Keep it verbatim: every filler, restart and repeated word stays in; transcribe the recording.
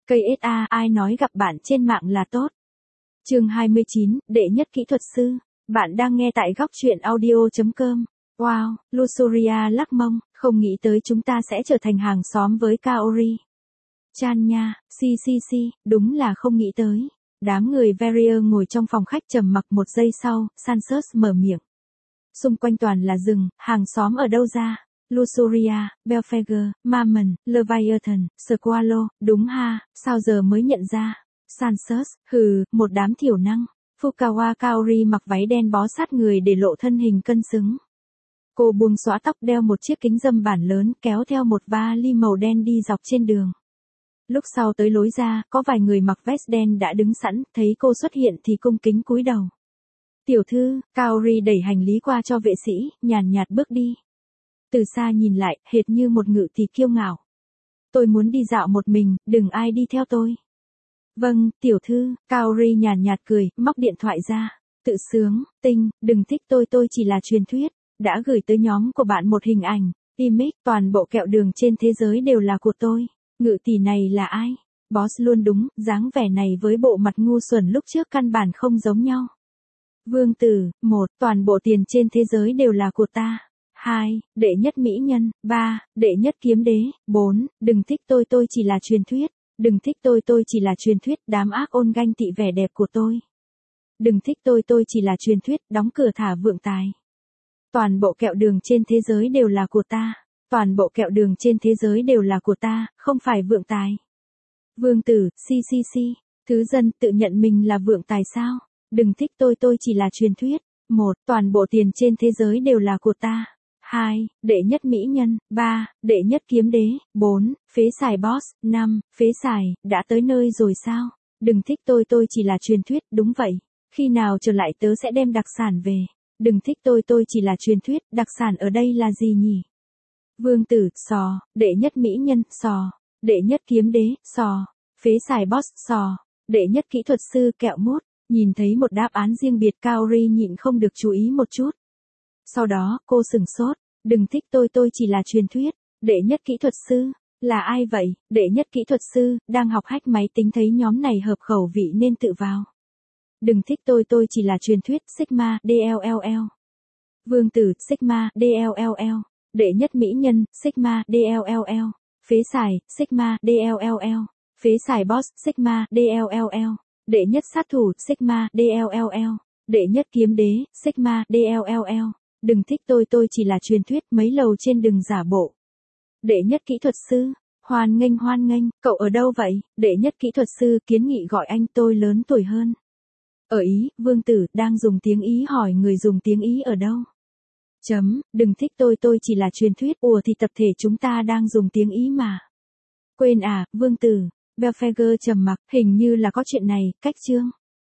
Cây ét a, ai nói gặp bạn trên mạng là tốt. Chương hai mươi chín, đệ nhất kỹ thuật sư. Bạn đang nghe tại góc truyện audio chấm com. Wow, Luxuria lắc mông, không nghĩ tới chúng ta sẽ trở thành hàng xóm với Kaori. Chan nha, xì xì xì, đúng là không nghĩ tới. Đám người Verrier ngồi trong phòng khách trầm mặc một giây sau, Sansos mở miệng. Xung quanh toàn là rừng, hàng xóm ở đâu ra? Luxuria, Belphegor, Mammon, Leviathan, Squalo, đúng ha, sao giờ mới nhận ra? Sansos, hừ, một đám thiểu năng. Fukawa Kaori mặc váy đen bó sát người để lộ thân hình cân xứng. Cô buông xõa tóc, đeo một chiếc kính râm bản lớn, kéo theo một vali màu đen đi dọc trên đường. Lúc sau tới lối ra, có vài người mặc vest đen đã đứng sẵn, thấy cô xuất hiện thì cung kính cúi đầu. Tiểu thư, Kaori đẩy hành lý qua cho vệ sĩ, nhàn nhạt bước đi. Từ xa nhìn lại, hệt như một ngự tỷ kiêu ngạo. Tôi muốn đi dạo một mình, đừng ai đi theo tôi. Vâng, tiểu thư, Kaori nhàn nhạt cười, móc điện thoại ra. Tự sướng, tinh, đừng thích tôi tôi chỉ là truyền thuyết. Đã gửi tới nhóm của bạn một hình ảnh. Image, toàn bộ kẹo đường trên thế giới đều là của tôi. Ngự tỷ này là ai? Boss luôn đúng, dáng vẻ này với bộ mặt ngu xuẩn lúc trước căn bản không giống nhau. Vương tử, một, toàn bộ tiền trên thế giới đều là của ta. Hai, đệ nhất mỹ nhân. Ba, đệ nhất kiếm đế. Bốn, đừng thích tôi tôi chỉ là truyền thuyết. Đừng thích tôi tôi chỉ là truyền thuyết, đám ác ôn ganh tị vẻ đẹp của tôi. Đừng thích tôi tôi chỉ là truyền thuyết, đóng cửa thả vượng tài. Toàn bộ kẹo đường trên thế giới đều là của ta. Toàn bộ kẹo đường trên thế giới đều là của ta, không phải vượng tài. Vương tử, si si si, thứ dân tự nhận mình là vượng tài sao? Đừng thích tôi tôi chỉ là truyền thuyết. Một, toàn bộ tiền trên thế giới đều là của ta. Hai, đệ nhất mỹ nhân. Ba, đệ nhất kiếm đế. Bốn, phế xài boss. Năm, phế xài, đã tới nơi rồi sao? Đừng thích tôi tôi chỉ là truyền thuyết, đúng vậy. Khi nào trở lại tớ sẽ đem đặc sản về. Đừng thích tôi tôi chỉ là truyền thuyết, đặc sản ở đây là gì nhỉ? Vương tử, sò, đệ nhất mỹ nhân, sò, đệ nhất kiếm đế, sò, phế xài boss, sò, đệ nhất kỹ thuật sư, kẹo mút. Nhìn thấy một đáp án riêng biệt, Kaori nhịn không được chú ý một chút. Sau đó, cô sửng sốt, đừng thích tôi tôi chỉ là truyền thuyết, đệ nhất kỹ thuật sư, là ai vậy? Đệ nhất kỹ thuật sư, đang học hack máy tính thấy nhóm này hợp khẩu vị nên tự vào. Đừng thích tôi tôi chỉ là truyền thuyết, Sigma, đê lờ lờ. Vương tử, Sigma, đê lờ lờ. Đệ nhất mỹ nhân, Sigma, đê lờ lờ. Phế xài, Sigma, đê lờ lờ. Phế xài boss, Sigma, đê lờ lờ. Đệ nhất sát thủ, Sigma, đê lờ lờ. Đệ nhất kiếm đế, Sigma, đê lờ lờ. Đừng thích tôi tôi chỉ là truyền thuyết, mấy lầu trên đừng giả bộ. Đệ nhất kỹ thuật sư, hoan nghênh hoan nghênh, cậu ở đâu vậy? Đệ nhất kỹ thuật sư kiến nghị gọi anh, tôi lớn tuổi hơn. Ở Ý, vương tử, đang dùng tiếng Ý hỏi người dùng tiếng Ý ở đâu? Chấm, đừng thích tôi tôi chỉ là truyền thuyết, ủa thì tập thể chúng ta đang dùng tiếng Ý mà. Quên à, vương tử, Belphegor trầm mặc, hình như là có chuyện này, cách chương.